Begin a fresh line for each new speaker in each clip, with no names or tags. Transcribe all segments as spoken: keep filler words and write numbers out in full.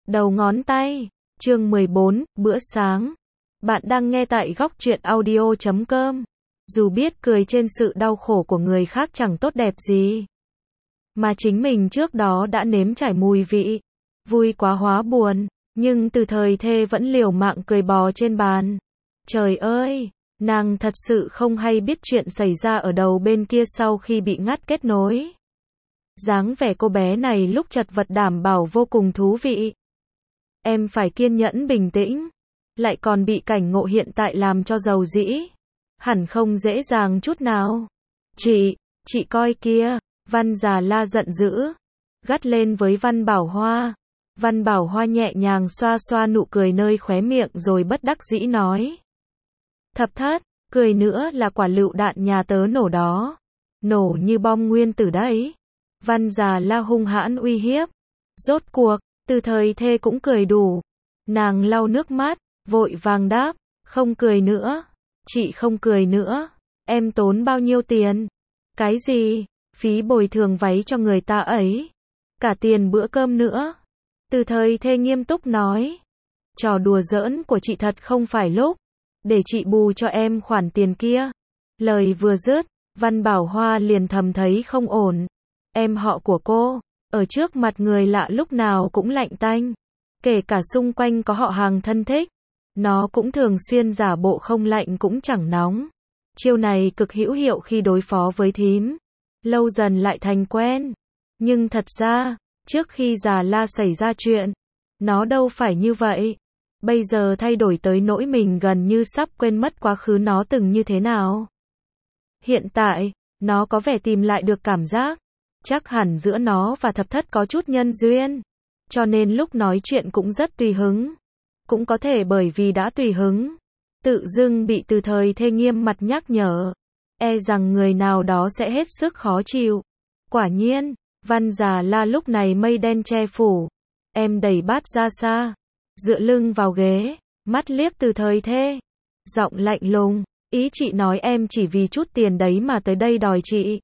Đầu ngón tay, chương mười bốn, bữa sáng. Bạn đang nghe tại góc truyện audio chấm com. Dù biết cười trên sự đau khổ của người khác chẳng tốt đẹp gì, mà chính mình trước đó đã nếm trải mùi vị, vui quá hóa buồn, nhưng Từ Thời Thê vẫn liều mạng cười bò trên bàn. Trời ơi, nàng thật sự không hay biết chuyện xảy ra ở đầu bên kia sau khi bị ngắt kết nối. Dáng vẻ cô bé này lúc chật vật đảm bảo vô cùng thú vị. Em phải kiên nhẫn bình tĩnh, lại còn bị cảnh ngộ hiện tại làm cho giàu dĩ. Hẳn không dễ dàng chút nào. Chị, chị coi kia, Văn Già La giận dữ, gắt lên với Văn Bảo Hoa. Văn Bảo Hoa nhẹ nhàng xoa xoa nụ cười nơi khóe miệng rồi bất đắc dĩ nói. Thập thất, cười nữa là quả lựu đạn nhà tớ nổ đó. Nổ như bom nguyên tử đấy. Văn Già La hung hãn uy hiếp. Rốt cuộc, Từ Thời Thê cũng cười đủ. Nàng lau nước mắt, vội vàng đáp, không cười nữa. Chị không cười nữa. Em tốn bao nhiêu tiền? Cái gì? Phí bồi thường váy cho người ta ấy. Cả tiền bữa cơm nữa. Từ Thời Thê nghiêm túc nói. Trò đùa giỡn của chị thật không phải lúc. Để chị bù cho em khoản tiền kia. Lời vừa dứt, Văn Bảo Hoa liền thầm thấy không ổn. Em họ của cô, ở trước mặt người lạ lúc nào cũng lạnh tanh. Kể cả xung quanh có họ hàng thân thích, nó cũng thường xuyên giả bộ không lạnh cũng chẳng nóng. Chiêu này cực hữu hiệu khi đối phó với thím. Lâu dần lại thành quen. Nhưng thật ra, trước khi Già La xảy ra chuyện, nó đâu phải như vậy. Bây giờ thay đổi tới nỗi mình gần như sắp quên mất quá khứ nó từng như thế nào. Hiện tại, nó có vẻ tìm lại được cảm giác. Chắc hẳn giữa nó và Thập Thất có chút nhân duyên. Cho nên lúc nói chuyện cũng rất tùy hứng. Cũng có thể bởi vì đã tùy hứng, tự dưng bị Từ Thời Thê nghiêm mặt nhắc nhở. E rằng người nào đó sẽ hết sức khó chịu. Quả nhiên, Văn Già La lúc này mây đen che phủ. Em đẩy bát ra xa, dựa lưng vào ghế, mắt liếc Từ Thời Thê. Giọng lạnh lùng, ý chị nói em chỉ vì chút tiền đấy mà tới đây đòi chị.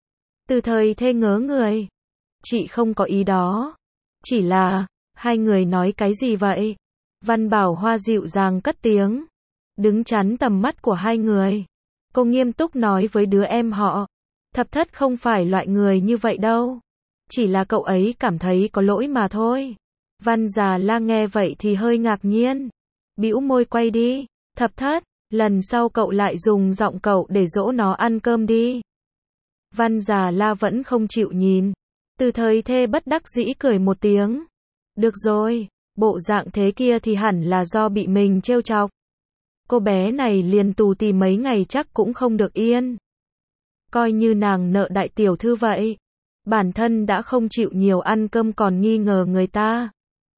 Từ Thời Thê ngớ người. Chị không có ý đó. Chỉ là, hai người nói cái gì vậy? Văn Bảo Hoa dịu dàng cất tiếng. Đứng chắn tầm mắt của hai người. Cô nghiêm túc nói với đứa em họ. Thập Thất không phải loại người như vậy đâu. Chỉ là cậu ấy cảm thấy có lỗi mà thôi. Văn Già La nghe vậy thì hơi ngạc nhiên. Bĩu môi quay đi. Thập Thất, lần sau cậu lại dùng giọng cậu để dỗ nó ăn cơm đi. Văn Già La vẫn không chịu nhìn. Từ Thời Thê bất đắc dĩ cười một tiếng. Được rồi, bộ dạng thế kia thì hẳn là do bị mình trêu chọc. Cô bé này liền tù tì mấy ngày chắc cũng không được yên. Coi như nàng nợ đại tiểu thư vậy. Bản thân đã không chịu nhiều ăn cơm còn nghi ngờ người ta.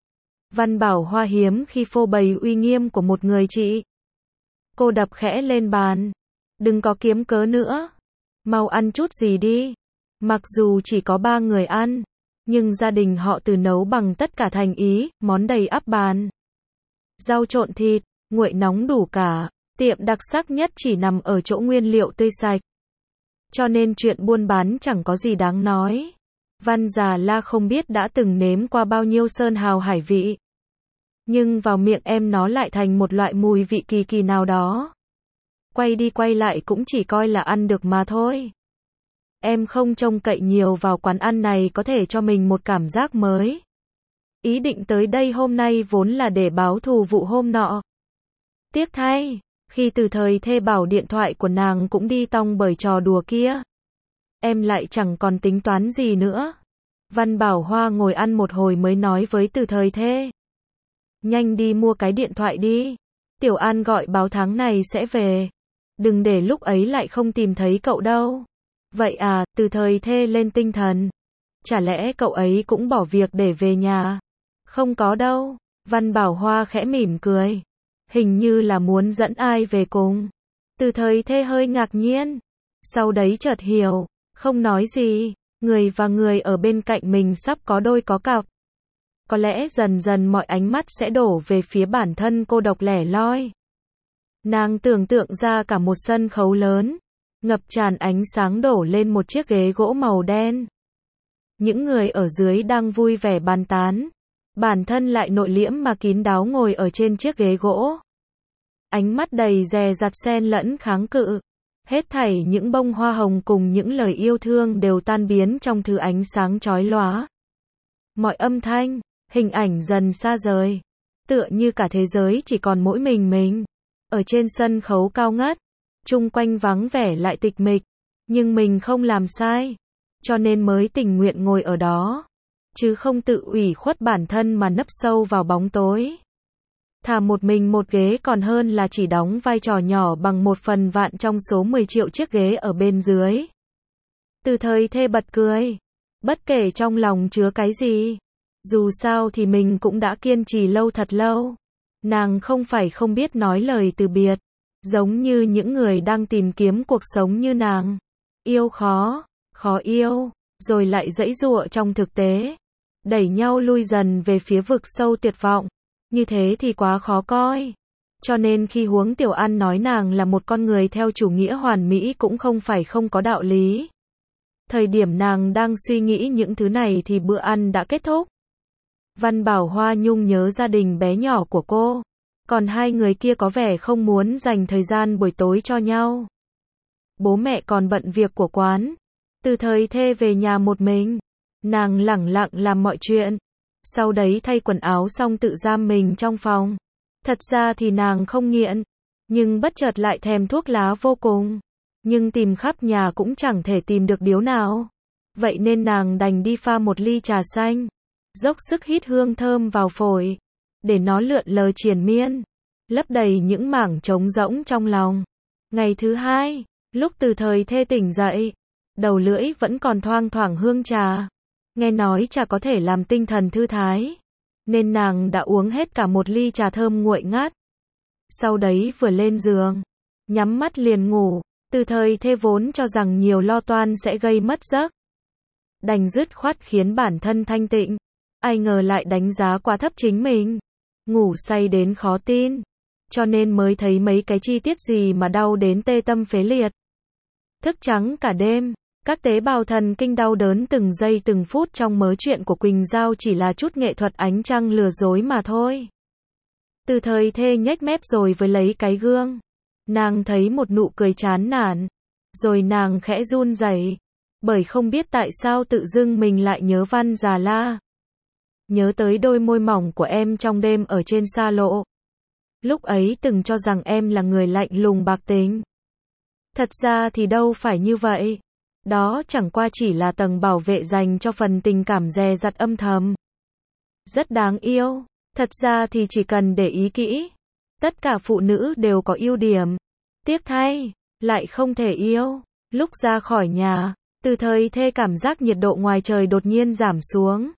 Văn Bảo Hoa hiếm khi phô bày uy nghiêm của một người chị. Cô đập khẽ lên bàn. Đừng có kiếm cớ nữa. Mau ăn chút gì đi. Mặc dù chỉ có ba người ăn, nhưng gia đình họ Từ nấu bằng tất cả thành ý, món đầy ắp bàn. Rau trộn thịt, nguội nóng đủ cả, tiệm đặc sắc nhất chỉ nằm ở chỗ nguyên liệu tươi sạch. Cho nên chuyện buôn bán chẳng có gì đáng nói. Văn Già La không biết đã từng nếm qua bao nhiêu sơn hào hải vị. Nhưng vào miệng em nó lại thành một loại mùi vị kỳ kỳ nào đó. Quay đi quay lại cũng chỉ coi là ăn được mà thôi. Em không trông cậy nhiều vào quán ăn này có thể cho mình một cảm giác mới. Ý định tới đây hôm nay vốn là để báo thù vụ hôm nọ. Tiếc thay, khi Từ Thời Thê bảo điện thoại của nàng cũng đi tong bởi trò đùa kia. Em lại chẳng còn tính toán gì nữa. Văn Bảo Hoa ngồi ăn một hồi mới nói với Từ Thời Thê. Nhanh đi mua cái điện thoại đi. Tiểu An gọi báo tháng này sẽ về. Đừng để lúc ấy lại không tìm thấy cậu đâu. Vậy à, Từ Thời Thê lên tinh thần. Chả lẽ cậu ấy cũng bỏ việc để về nhà? Không có đâu. Văn Bảo Hoa khẽ mỉm cười. Hình như là muốn dẫn ai về cùng. Từ Thời Thê hơi ngạc nhiên. Sau đấy chợt hiểu. Không nói gì. Người và người ở bên cạnh mình sắp có đôi có cặp. Có lẽ dần dần mọi ánh mắt sẽ đổ về phía bản thân cô độc lẻ loi. Nàng tưởng tượng ra cả một sân khấu lớn. Ngập tràn ánh sáng đổ lên một chiếc ghế gỗ màu đen. Những người ở dưới đang vui vẻ bàn tán. Bản thân lại nội liễm mà kín đáo ngồi ở trên chiếc ghế gỗ. Ánh mắt đầy dè dặt xen lẫn kháng cự. Hết thảy những bông hoa hồng cùng những lời yêu thương đều tan biến trong thứ ánh sáng chói lóa. Mọi âm thanh, hình ảnh dần xa rời. Tựa như cả thế giới chỉ còn mỗi mình mình. Ở trên sân khấu cao ngất, chung quanh vắng vẻ lại tịch mịch. Nhưng mình không làm sai. Cho nên mới tình nguyện ngồi ở đó. Chứ không tự ủy khuất bản thân mà nấp sâu vào bóng tối. Thà một mình một ghế còn hơn là chỉ đóng vai trò nhỏ bằng một phần vạn trong số mười triệu chiếc ghế ở bên dưới. Từ thời thê bật cười. Bất kể trong lòng chứa cái gì. Dù sao thì mình cũng đã kiên trì lâu thật lâu. Nàng không phải không biết nói lời từ biệt. Giống như những người đang tìm kiếm cuộc sống như nàng. Yêu khó, khó yêu, rồi lại giãy giụa trong thực tế. Đẩy nhau lui dần về phía vực sâu tuyệt vọng. Như thế thì quá khó coi. Cho nên khi Huống Tiểu An nói nàng là một con người theo chủ nghĩa hoàn mỹ cũng không phải không có đạo lý. Thời điểm nàng đang suy nghĩ những thứ này thì bữa ăn đã kết thúc. Văn Bảo Hoa nhung nhớ gia đình bé nhỏ của cô. Còn hai người kia có vẻ không muốn dành thời gian buổi tối cho nhau. Bố mẹ còn bận việc của quán. Từ thời thê về nhà một mình. Nàng lẳng lặng làm mọi chuyện. Sau đấy thay quần áo xong tự giam mình trong phòng. Thật ra thì nàng không nghiện. Nhưng bất chợt lại thèm thuốc lá vô cùng. Nhưng tìm khắp nhà cũng chẳng thể tìm được điếu nào. Vậy nên nàng đành đi pha một ly trà xanh. Dốc sức hít hương thơm vào phổi. Để nó lượn lờ triền miên. Lấp đầy những mảng trống rỗng trong lòng. Ngày thứ hai, lúc từ thời thê tỉnh dậy. Đầu lưỡi vẫn còn thoang thoảng hương trà. Nghe nói trà có thể làm tinh thần thư thái. Nên nàng đã uống hết cả một ly trà thơm nguội ngát. Sau đấy vừa lên giường. Nhắm mắt liền ngủ. Từ thời thê vốn cho rằng nhiều lo toan sẽ gây mất giấc. Đành dứt khoát khiến bản thân thanh tịnh. Ai ngờ lại đánh giá quá thấp chính mình. Ngủ say đến khó tin. Cho nên mới thấy mấy cái chi tiết gì mà đau đến tê tâm phế liệt. Thức trắng cả đêm. Các tế bào thần kinh đau đớn từng giây từng phút trong mớ chuyện của Quỳnh Giao chỉ là chút nghệ thuật ánh trăng lừa dối mà thôi. Từ thời thê nhếch mép rồi với lấy cái gương. Nàng thấy một nụ cười chán nản. Rồi nàng khẽ run rẩy. Bởi không biết tại sao tự dưng mình lại nhớ Văn Già La. Nhớ tới đôi môi mỏng của em trong đêm ở trên xa lộ. Lúc ấy từng cho rằng em là người lạnh lùng bạc tính. Thật ra thì đâu phải như vậy. Đó chẳng qua chỉ là tầng bảo vệ dành cho phần tình cảm dè dặt âm thầm. Rất đáng yêu. Thật ra thì chỉ cần để ý kỹ. Tất cả phụ nữ đều có ưu điểm. Tiếc thay, lại không thể yêu. Lúc ra khỏi nhà, từ thời thê cảm giác nhiệt độ ngoài trời đột nhiên giảm xuống.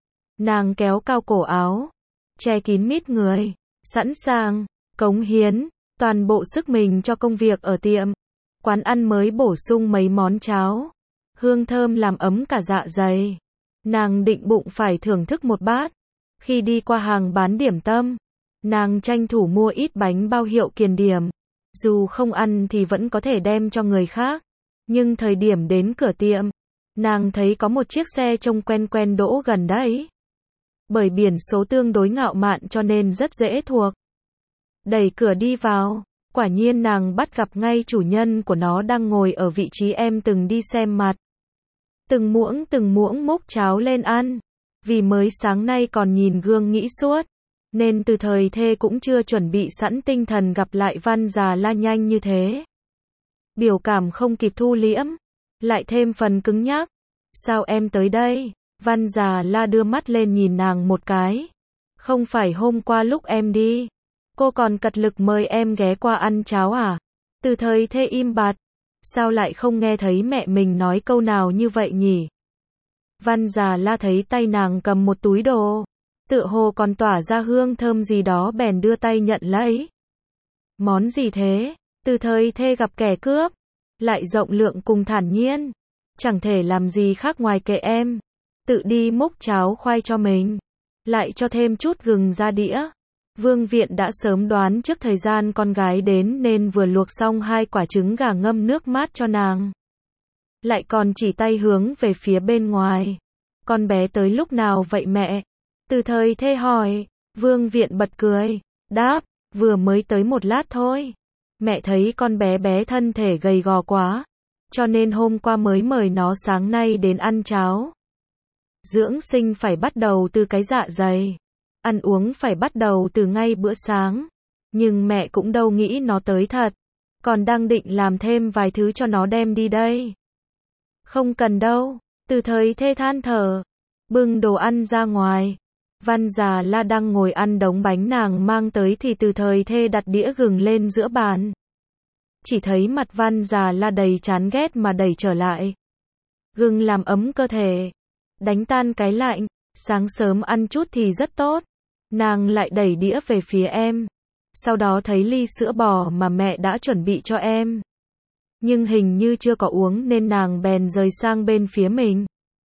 Nàng kéo cao cổ áo, che kín mít người, sẵn sàng, cống hiến, toàn bộ sức mình cho công việc ở tiệm. Quán ăn mới bổ sung mấy món cháo. Hương thơm làm ấm cả dạ dày. Nàng định bụng phải thưởng thức một bát. Khi đi qua hàng bán điểm tâm, nàng tranh thủ mua ít bánh bao hiệu Kiền Điểm. Dù không ăn thì vẫn có thể đem cho người khác. Nhưng thời điểm đến cửa tiệm, nàng thấy có một chiếc xe trông quen quen đỗ gần đấy. Bởi biển số tương đối ngạo mạn cho nên rất dễ thuộc. Đẩy cửa đi vào. Quả nhiên nàng bắt gặp ngay chủ nhân của nó đang ngồi ở vị trí em từng đi xem mặt. Từng muỗng từng muỗng múc cháo lên ăn. Vì mới sáng nay còn nhìn gương nghĩ suốt. Nên từ thời thê cũng chưa chuẩn bị sẵn tinh thần gặp lại Văn Già La nhanh như thế. Biểu cảm không kịp thu liễm. Lại thêm phần cứng nhắc. Sao em tới đây? Văn Già La đưa mắt lên nhìn nàng một cái. Không phải hôm qua lúc em đi. Cô còn cật lực mời em ghé qua ăn cháo à? Từ thời thê im bặt. Sao lại không nghe thấy mẹ mình nói câu nào như vậy nhỉ? Văn Già La thấy tay nàng cầm một túi đồ. Tựa hồ còn tỏa ra hương thơm gì đó bèn đưa tay nhận lấy. Món gì thế? Từ thời thê gặp kẻ cướp. Lại rộng lượng cùng thản nhiên. Chẳng thể làm gì khác ngoài kệ em. Tự đi múc cháo khoai cho mình. Lại cho thêm chút gừng ra đĩa. Vương Viện đã sớm đoán trước thời gian con gái đến nên vừa luộc xong hai quả trứng gà ngâm nước mát cho nàng. Lại còn chỉ tay hướng về phía bên ngoài. Con bé tới lúc nào vậy mẹ? Từ thời thê hỏi. Vương Viện bật cười. Đáp, vừa mới tới một lát thôi. Mẹ thấy con bé bé thân thể gầy gò quá. Cho nên hôm qua mới mời nó sáng nay đến ăn cháo. Dưỡng sinh phải bắt đầu từ cái dạ dày. Ăn uống phải bắt đầu từ ngay bữa sáng. Nhưng mẹ cũng đâu nghĩ nó tới thật. Còn đang định làm thêm vài thứ cho nó đem đi đây. Không cần đâu. Từ thời thê than thở. Bưng đồ ăn ra ngoài. Văn già La đang ngồi ăn đống bánh nàng mang tới thì từ thời thê đặt đĩa gừng lên giữa bàn. Chỉ thấy mặt Văn già La đầy chán ghét mà đẩy trở lại. Gừng làm ấm cơ thể. Đánh tan cái lạnh. Sáng sớm ăn chút thì rất tốt. Nàng lại đẩy đĩa về phía em. Sau đó thấy ly sữa bò mà mẹ đã chuẩn bị cho em. Nhưng hình như chưa có uống nên nàng bèn rời sang bên phía mình.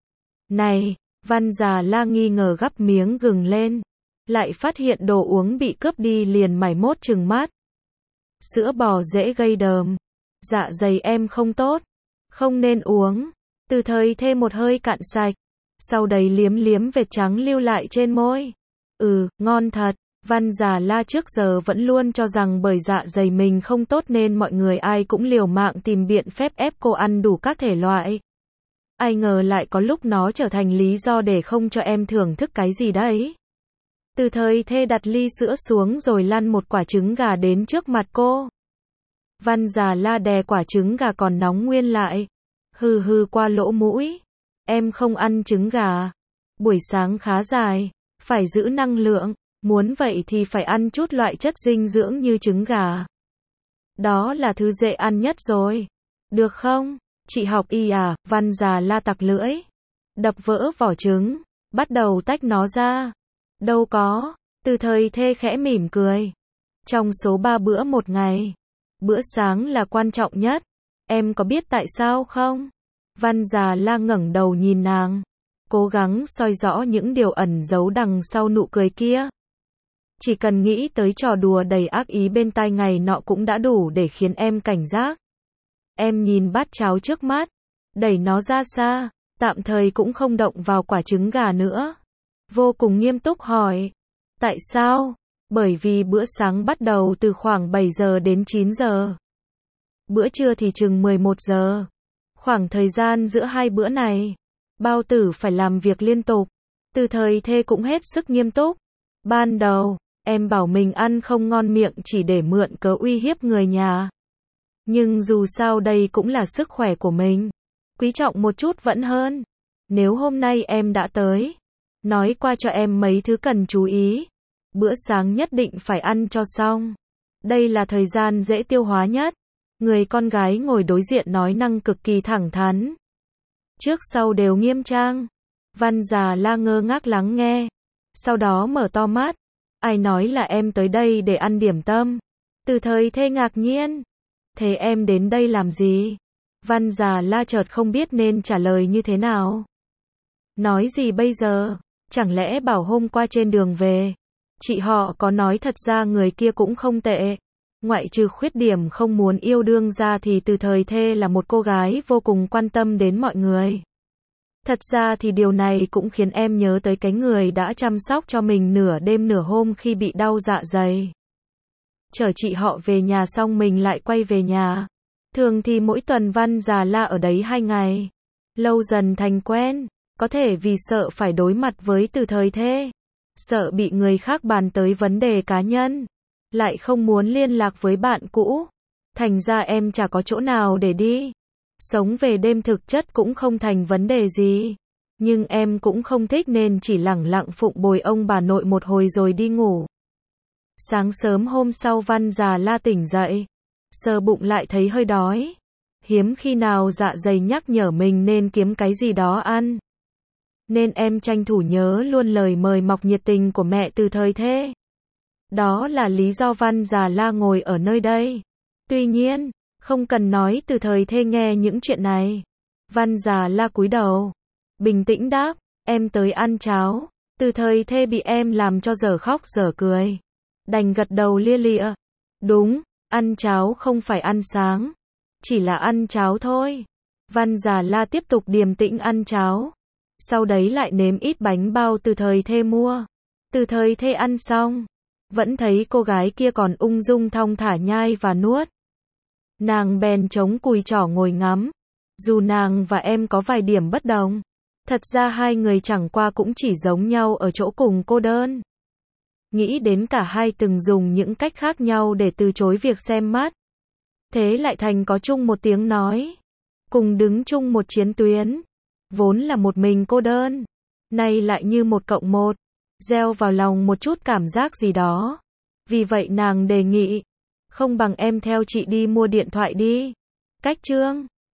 Này, Văn già La nghi ngờ gắp miếng gừng lên. Lại phát hiện đồ uống bị cướp đi liền mải mốt trừng mắt. Sữa bò dễ gây đờm. Dạ dày em không tốt. Không nên uống. Từ thời thê một hơi cạn sạch. Sau đấy liếm liếm vệt trắng lưu lại trên môi. Ừ, ngon thật. Văn già La trước giờ vẫn luôn cho rằng bởi dạ dày mình không tốt nên mọi người ai cũng liều mạng tìm biện phép ép cô ăn đủ các thể loại. Ai ngờ lại có lúc nó trở thành lý do để không cho em thưởng thức cái gì đấy. Từ thời thê đặt ly sữa xuống rồi lăn một quả trứng gà đến trước mặt cô. Văn già La đè quả trứng gà còn nóng nguyên lại. Hừ hừ qua lỗ mũi. Em không ăn trứng gà. Buổi sáng khá dài. Phải giữ năng lượng. Muốn vậy thì phải ăn chút loại chất dinh dưỡng như trứng gà. Đó là thứ dễ ăn nhất rồi. Được không? Chị học y à? Văn già La tặc lưỡi. Đập vỡ vỏ trứng. Bắt đầu tách nó ra. Đâu có. Từ thời thê khẽ mỉm cười. Trong số ba bữa một ngày. Bữa sáng là quan trọng nhất. Em có biết tại sao không? Văn già La ngẩng đầu nhìn nàng. Cố gắng soi rõ những điều ẩn giấu đằng sau nụ cười kia. Chỉ cần nghĩ tới trò đùa đầy ác ý bên tai ngày nọ cũng đã đủ để khiến em cảnh giác. Em nhìn bát cháo trước mắt, đẩy nó ra xa, tạm thời cũng không động vào quả trứng gà nữa. Vô cùng nghiêm túc hỏi. Tại sao? Bởi vì bữa sáng bắt đầu từ khoảng bảy giờ đến chín giờ. Bữa trưa thì chừng mười một giờ. Khoảng thời gian giữa hai bữa này, bao tử phải làm việc liên tục. Từ thời thê cũng hết sức nghiêm túc. Ban đầu, em bảo mình ăn không ngon miệng chỉ để mượn cớ uy hiếp người nhà. Nhưng dù sao đây cũng là sức khỏe của mình. Quý trọng một chút vẫn hơn. Nếu hôm nay em đã tới, nói qua cho em mấy thứ cần chú ý. Bữa sáng nhất định phải ăn cho xong. Đây là thời gian dễ tiêu hóa nhất. Người con gái ngồi đối diện nói năng cực kỳ thẳng thắn. Trước sau đều nghiêm trang. Văn già La ngơ ngác lắng nghe. Sau đó mở to mắt. Ai nói là em tới đây để ăn điểm tâm? Từ thời thê ngạc nhiên. Thế em đến đây làm gì? Văn già La chợt không biết nên trả lời như thế nào. Nói gì bây giờ? Chẳng lẽ bảo hôm qua trên đường về, chị họ có nói thật ra người kia cũng không tệ. Ngoại trừ khuyết điểm không muốn yêu đương ra thì từ thời thê là một cô gái vô cùng quan tâm đến mọi người. Thật ra thì điều này cũng khiến em nhớ tới cái người đã chăm sóc cho mình nửa đêm nửa hôm khi bị đau dạ dày. Chở chị họ về nhà xong mình lại quay về nhà. Thường thì mỗi tuần Văn già La ở đấy hai ngày. Lâu dần thành quen. Có thể vì sợ phải đối mặt với từ thời thê. Sợ bị người khác bàn tới vấn đề cá nhân. Lại không muốn liên lạc với bạn cũ. Thành ra em chả có chỗ nào để đi. Sống về đêm thực chất cũng không thành vấn đề gì. Nhưng em cũng không thích nên chỉ lẳng lặng phụng bồi ông bà nội một hồi rồi đi ngủ. Sáng sớm hôm sau Văn già La tỉnh dậy. Sờ bụng lại thấy hơi đói. Hiếm khi nào dạ dày nhắc nhở mình nên kiếm cái gì đó ăn. Nên em tranh thủ nhớ luôn lời mời mọc nhiệt tình của mẹ từ thời thê. Đó là lý do Văn già La ngồi ở nơi đây. Tuy nhiên, không cần nói từ thời thê nghe những chuyện này. Văn già La cúi đầu. Bình tĩnh đáp, em tới ăn cháo. Từ thời thê bị em làm cho dở khóc dở cười. Đành gật đầu lia lịa. Đúng, ăn cháo không phải ăn sáng. Chỉ là ăn cháo thôi. Văn già La tiếp tục điềm tĩnh ăn cháo. Sau đấy lại nếm ít bánh bao từ thời thê mua. Từ thời thê ăn xong, vẫn thấy cô gái kia còn ung dung thong thả nhai và nuốt. Nàng bèn chống cùi trỏ ngồi ngắm. Dù nàng và em có vài điểm bất đồng, thật ra hai người chẳng qua cũng chỉ giống nhau ở chỗ cùng cô đơn. Nghĩ đến cả hai từng dùng những cách khác nhau để từ chối việc xem mắt. Thế lại thành có chung một tiếng nói. Cùng đứng chung một chiến tuyến. Vốn là một mình cô đơn. Nay lại như một cộng một. Gieo vào lòng một chút cảm giác gì đó. Vì vậy nàng đề nghị. Không bằng em theo chị đi mua điện thoại đi. Cách Trương.